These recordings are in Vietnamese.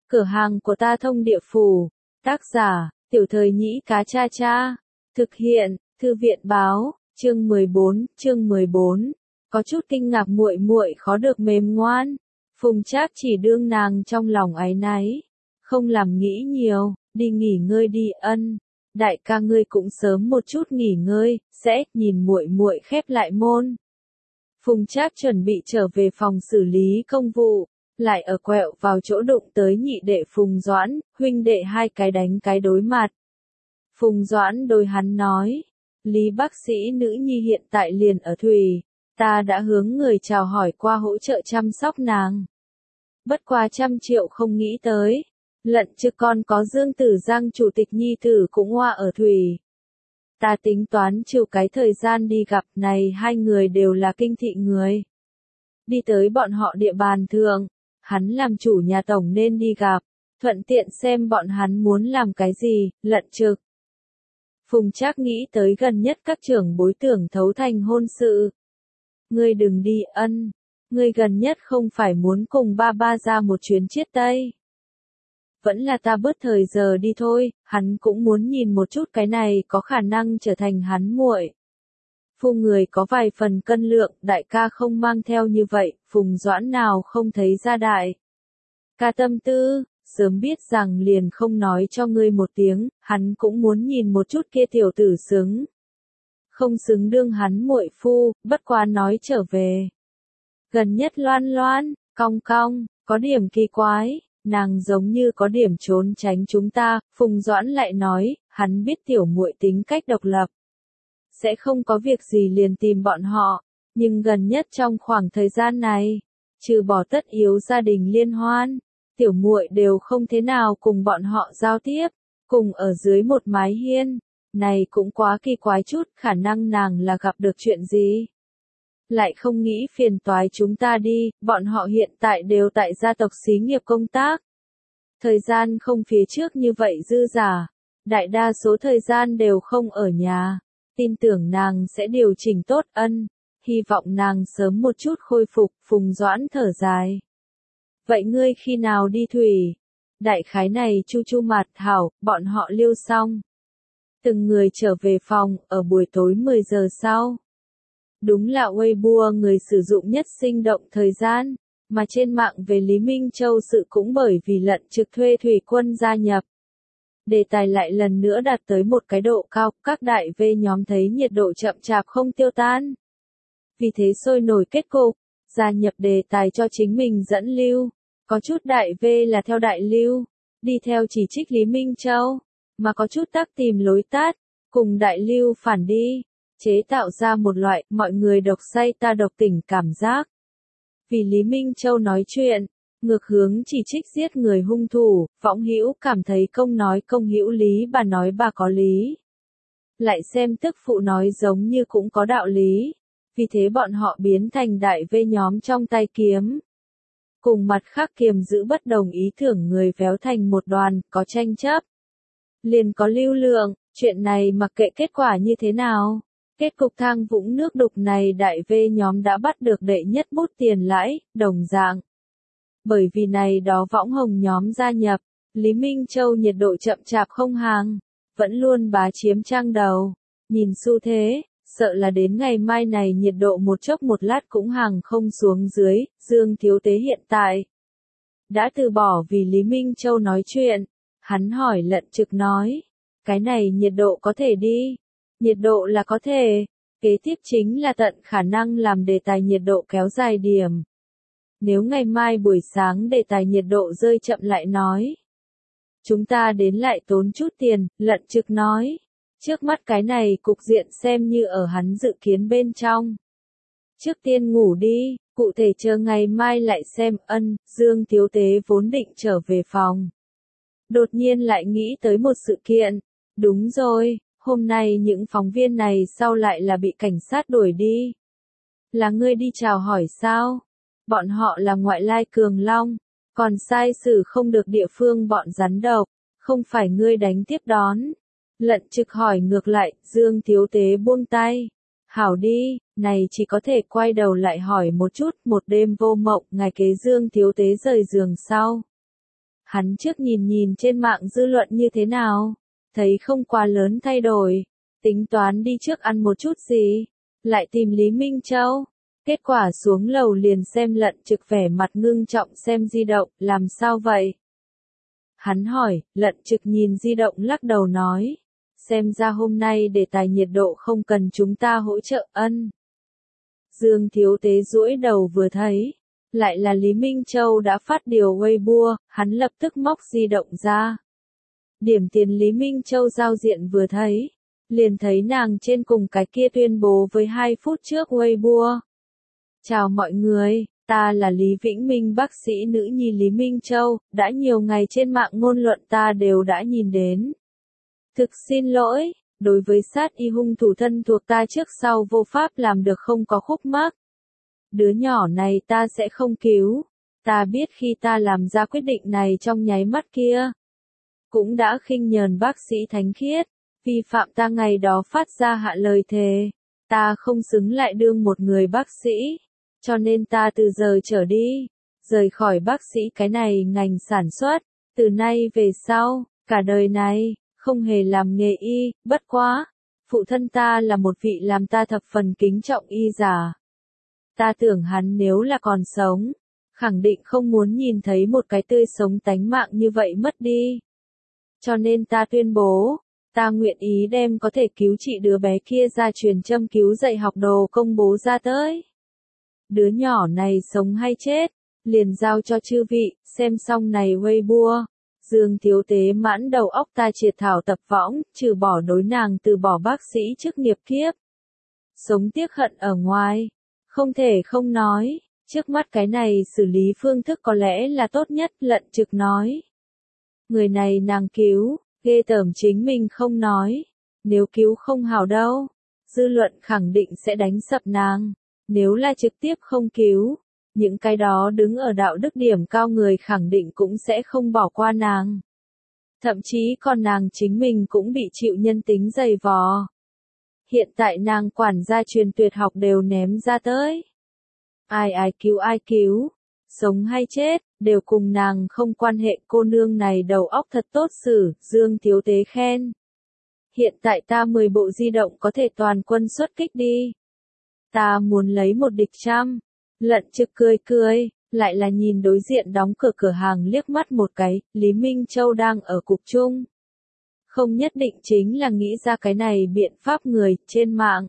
Cửa hàng của ta thông địa phủ. Tác giả, Tiểu Thời Nhĩ Cá Cha Cha. Thực hiện, Thư viện báo, chương 14. Có chút kinh ngạc muội muội khó được mềm ngoan. Phùng Trác chỉ đương nàng trong lòng áy náy. Không làm nghĩ nhiều, đi nghỉ ngơi đi ân. Đại ca ngươi cũng sớm một chút nghỉ ngơi, sẽ nhìn muội muội khép lại môn. Phùng Trác chuẩn bị trở về phòng xử lý công vụ, lại ở quẹo vào chỗ đụng tới nhị đệ Phùng Doãn, huynh đệ hai cái đánh cái đối mặt. Phùng Doãn đối hắn nói, Lý bác sĩ nữ nhi hiện tại liền ở Thùy, ta đã hướng người chào hỏi qua hỗ trợ chăm sóc nàng. Bất quá 100 triệu không nghĩ tới, lận chứ con có Dương Tử Giang chủ tịch nhi tử cũng hoa ở Thùy. Ta tính toán chiều cái thời gian đi gặp này hai người đều là kinh thị người. Đi tới bọn họ địa bàn thường, hắn làm chủ nhà tổng nên đi gặp, thuận tiện xem bọn hắn muốn làm cái gì, lận trực. Phùng Trác nghĩ tới gần nhất các trưởng bối tưởng thấu thành hôn sự. Ngươi đừng đi ân, ngươi gần nhất không phải muốn cùng ba ba ra một chuyến chiết Tây. Vẫn là ta bớt thời giờ đi thôi, hắn cũng muốn nhìn một chút cái này có khả năng trở thành hắn muội. Phu người có vài phần cân lượng, đại ca không mang theo như vậy, Phùng Doãn nào không thấy ra đại. Ca tâm tư, sớm biết rằng liền không nói cho ngươi một tiếng, hắn cũng muốn nhìn một chút kia tiểu tử xứng. Không xứng đương hắn muội phu, bất quá nói trở về. Gần nhất Loan, cong, có điểm kỳ quái. Nàng giống như có điểm trốn tránh chúng ta, Phùng Doãn lại nói, hắn biết tiểu muội tính cách độc lập. Sẽ không có việc gì liền tìm bọn họ, nhưng gần nhất trong khoảng thời gian này, trừ bỏ tất yếu gia đình liên hoan, tiểu muội đều không thế nào cùng bọn họ giao tiếp, cùng ở dưới một mái hiên, này cũng quá kỳ quái chút, khả năng nàng là gặp được chuyện gì. Lại không nghĩ phiền toái chúng ta đi, bọn họ hiện tại đều tại gia tộc xí nghiệp công tác. Thời gian không phía trước như vậy dư giả, đại đa số thời gian đều không ở nhà, tin tưởng nàng sẽ điều chỉnh tốt ân, hy vọng nàng sớm một chút khôi phục, Phùng Doãn thở dài. Vậy ngươi khi nào đi Thủy? Đại khái này chu mặt hảo, bọn họ liêu xong. Từng người trở về phòng, ở buổi tối 10 giờ sau. Đúng là Weibo người sử dụng nhất sinh động thời gian, mà trên mạng về Lý Minh Châu sự cũng bởi vì lận trực thuê thủy quân gia nhập. Đề tài lại lần nữa đạt tới một cái độ cao, các đại V nhóm thấy nhiệt độ chậm chạp không tiêu tan. Vì thế sôi nổi kết cục, gia nhập đề tài cho chính mình dẫn lưu, có chút đại V là theo đại lưu, đi theo chỉ trích Lý Minh Châu, mà có chút tác tìm lối tát, cùng đại lưu phản đi. Chế tạo ra một loại mọi người độc say ta độc tỉnh cảm giác. Vì Lý Minh Châu nói chuyện, ngược hướng chỉ trích giết người hung thủ, võng hữu cảm thấy công nói công hữu lý, bà nói bà có lý. Lại xem tức phụ nói giống như cũng có đạo lý, vì thế bọn họ biến thành đại V nhóm trong tay kiếm. Cùng mặt khác kiềm giữ bất đồng ý tưởng người véo thành một đoàn, có tranh chấp. Liền có lưu lượng, chuyện này mặc kệ kết quả như thế nào. Kết cục thang vũng nước đục này đại V nhóm đã bắt được đệ nhất bút tiền lãi, đồng dạng. Bởi vì này đó võng hồng nhóm gia nhập, Lý Minh Châu nhiệt độ chậm chạp không hàng, vẫn luôn bá chiếm trang đầu. Nhìn xu thế, sợ là đến ngày mai này nhiệt độ một chốc một lát cũng hàng không xuống dưới, Dương Thiếu Tế hiện tại. Đã từ bỏ vì Lý Minh Châu nói chuyện, hắn hỏi lận trực nói, cái này nhiệt độ có thể đi. Nhiệt độ là có thể, kế tiếp chính là tận khả năng làm đề tài nhiệt độ kéo dài điểm. Nếu ngày mai buổi sáng đề tài nhiệt độ rơi chậm lại nói. Chúng ta đến lại tốn chút tiền, lận trực nói. Trước mắt cái này cục diện xem như ở hắn dự kiến bên trong. Trước tiên ngủ đi, cụ thể chờ ngày mai lại xem ân, Dương Thiếu Tế vốn định trở về phòng. Đột nhiên lại nghĩ tới một sự kiện. Đúng rồi. Hôm nay những phóng viên này sau lại là bị cảnh sát đuổi đi. Là ngươi đi chào hỏi sao? Bọn họ là ngoại lai cường long, còn sai xử không được địa phương bọn rắn độc, không phải ngươi đánh tiếp đón. Lận trực hỏi ngược lại, Dương Thiếu Tế buông tay. Hảo đi, này chỉ có thể quay đầu lại hỏi một chút, một đêm vô mộng, ngày kế Dương Thiếu Tế rời giường sau. Hắn trước nhìn nhìn trên mạng dư luận như thế nào, thấy không quá lớn thay đổi, tính toán đi trước ăn một chút gì, lại tìm Lý Minh Châu. Kết quả xuống lầu liền xem Lận Trực vẻ mặt ngưng trọng xem di động, làm sao vậy? Hắn hỏi, Lận Trực nhìn di động lắc đầu nói, xem ra hôm nay đề tài nhiệt độ không cần chúng ta hỗ trợ ân. Dương Thiếu Tế duỗi đầu vừa thấy, lại là Lý Minh Châu đã phát điều Weibo, hắn lập tức móc di động ra. Điểm tiền Lý Minh Châu giao diện vừa thấy, liền thấy nàng trên cùng cái kia tuyên bố với 2 phút trước Weibo. Chào mọi người, ta là Lý Vĩnh Minh bác sĩ nữ nhi Lý Minh Châu, đã nhiều ngày trên mạng ngôn luận ta đều đã nhìn đến. Thực xin lỗi, đối với sát y hung thủ thân thuộc ta trước sau vô pháp làm được không có khúc mắc. Đứa nhỏ này ta sẽ không cứu, ta biết khi ta làm ra quyết định này trong nháy mắt kia. Cũng đã khinh nhờn bác sĩ thánh khiết, vi phạm ta ngày đó phát ra hạ lời thề. Ta không xứng lại đương một người bác sĩ, cho nên ta từ giờ trở đi, rời khỏi bác sĩ cái này ngành sản xuất, từ nay về sau, cả đời này, không hề làm nghề y, bất quá. Phụ thân ta là một vị làm ta thập phần kính trọng y giả. Ta tưởng hắn nếu là còn sống, khẳng định không muốn nhìn thấy một cái tươi sống tánh mạng như vậy mất đi. Cho nên ta tuyên bố, ta nguyện ý đem có thể cứu trị đứa bé kia ra truyền châm cứu dạy học đồ công bố ra tới. Đứa nhỏ này sống hay chết, liền giao cho chư vị, xem xong này Weibo. Dương Thiếu Tế mãn đầu óc ta triệt thảo tập võng, trừ bỏ đối nàng từ bỏ bác sĩ chức nghiệp kiếp. Sống tiếc hận ở ngoài, không thể không nói, trước mắt cái này xử lý phương thức có lẽ là tốt nhất, Lận Trực nói. Người này nàng cứu, ghê tởm chính mình không nói, nếu cứu không hảo đâu, dư luận khẳng định sẽ đánh sập nàng, nếu là trực tiếp không cứu. Những cái đó đứng ở đạo đức điểm cao người khẳng định cũng sẽ không bỏ qua nàng. Thậm chí còn nàng chính mình cũng bị chịu nhân tính dày vò. Hiện tại nàng quản gia truyền tuyệt học đều ném ra tới. Ai cứu, sống hay chết, đều cùng nàng không quan hệ, cô nương này đầu óc thật tốt xử, Dương Thiếu Tế khen. Hiện tại ta 10 bộ di động có thể toàn quân xuất kích đi. Ta muốn lấy một địch trăm. Lận Trực cười, lại là nhìn đối diện đóng cửa hàng liếc mắt một cái, Lý Minh Châu đang ở cục chung. Không nhất định chính là nghĩ ra cái này biện pháp người, trên mạng.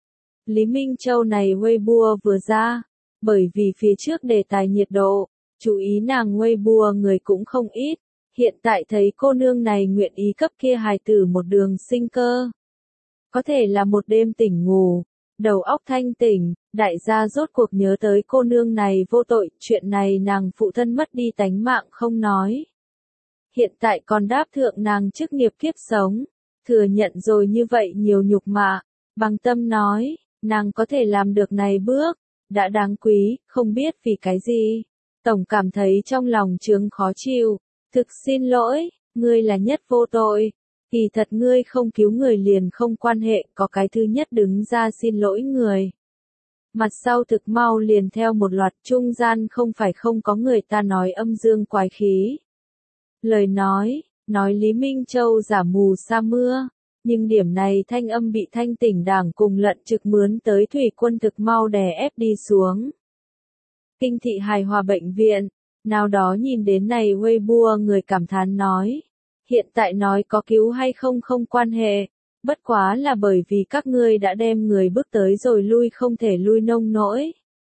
Lý Minh Châu này Weibo vừa ra, bởi vì phía trước đề tài nhiệt độ, chú ý nàng Weibo người cũng không ít, hiện tại thấy cô nương này nguyện ý cấp kia hài tử một đường sinh cơ. Có thể là một đêm tỉnh ngủ. Đầu óc thanh tỉnh, đại gia rốt cuộc nhớ tới cô nương này vô tội, chuyện này nàng phụ thân mất đi tánh mạng không nói. Hiện tại còn đáp thượng nàng chức nghiệp kiếp sống, thừa nhận rồi như vậy nhiều nhục mạ, bằng tâm nói, nàng có thể làm được này bước, đã đáng quý, không biết vì cái gì. Tổng cảm thấy trong lòng chướng khó chịu, thực xin lỗi, ngươi là nhất vô tội. Kỳ thật ngươi không cứu người liền không quan hệ, có cái thứ nhất đứng ra xin lỗi người. Mặt sau thực mau liền theo một loạt trung gian không phải không có người ta nói âm dương quái khí. Lời nói Lý Minh Châu giả mù sa mưa, nhưng điểm này thanh âm bị thanh tỉnh đảng cùng Lận Trực mướn tới thủy quân thực mau đè ép đi xuống. Kinh thị hài hòa bệnh viện, nào đó nhìn đến này Weibo người cảm thán nói. Hiện tại nói có cứu hay không không quan hệ, bất quá là bởi vì các ngươi đã đem người bước tới rồi lui không thể lui nông nỗi.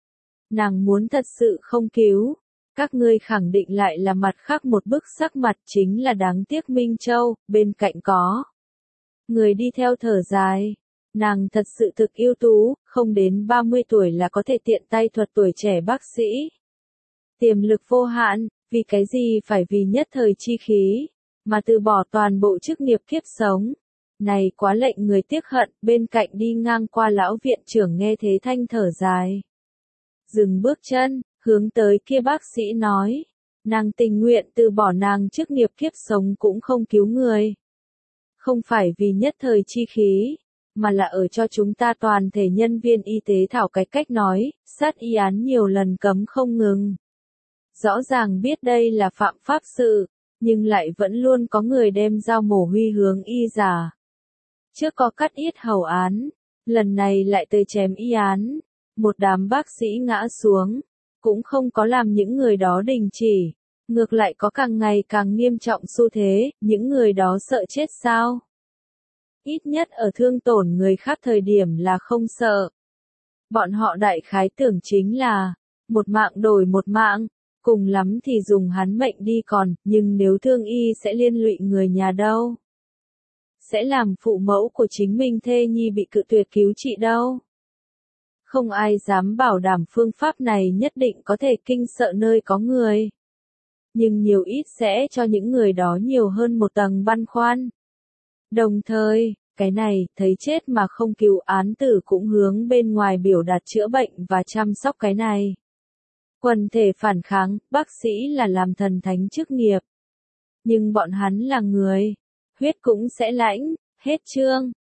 Nàng muốn thật sự không cứu, các ngươi khẳng định lại là mặt khác một bức sắc mặt chính là đáng tiếc Minh Châu, bên cạnh có. Người đi theo thở dài, nàng thật sự thực ưu tú, không đến 30 tuổi là có thể tiện tay thuật tuổi trẻ bác sĩ. Tiềm lực vô hạn, vì cái gì phải vì nhất thời chi khí. Mà từ bỏ toàn bộ chức nghiệp kiếp sống. Này quá lệnh người tiếc hận, bên cạnh đi ngang qua lão viện trưởng nghe thế thanh thở dài. Dừng bước chân, hướng tới kia bác sĩ nói. Nàng tình nguyện từ bỏ nàng chức nghiệp kiếp sống cũng không cứu người. Không phải vì nhất thời chi khí, mà là ở cho chúng ta toàn thể nhân viên y tế thảo cái cách nói, sát y án nhiều lần cấm không ngừng. Rõ ràng biết đây là phạm pháp sự. nhưng lại vẫn luôn có người đem dao mổ huy hướng y giả. Trước có cắt yết hầu án, lần này lại tới chém y án, một đám bác sĩ ngã xuống, cũng không có làm những người đó đình chỉ, ngược lại có càng ngày càng nghiêm trọng xu thế, những người đó sợ chết sao? Ít nhất ở thương tổn người khác thời điểm là không sợ. Bọn họ đại khái tưởng chính là, một mạng đổi một mạng, cùng lắm thì dùng hắn mệnh đi còn, nhưng nếu thương y sẽ liên lụy người nhà đâu. Sẽ làm phụ mẫu của chính mình thê nhi bị cự tuyệt cứu trị đâu. Không ai dám bảo đảm phương pháp này nhất định có thể kinh sợ nơi có người. Nhưng nhiều ít sẽ cho những người đó nhiều hơn một tầng băn khoăn. Đồng thời, cái này, thấy chết mà không cứu án tử cũng hướng bên ngoài biểu đạt chữa bệnh và chăm sóc cái này. Quần thể phản kháng, bác sĩ là làm thần thánh chức nghiệp. Nhưng bọn hắn là người, huyết cũng sẽ lãnh, hết chương.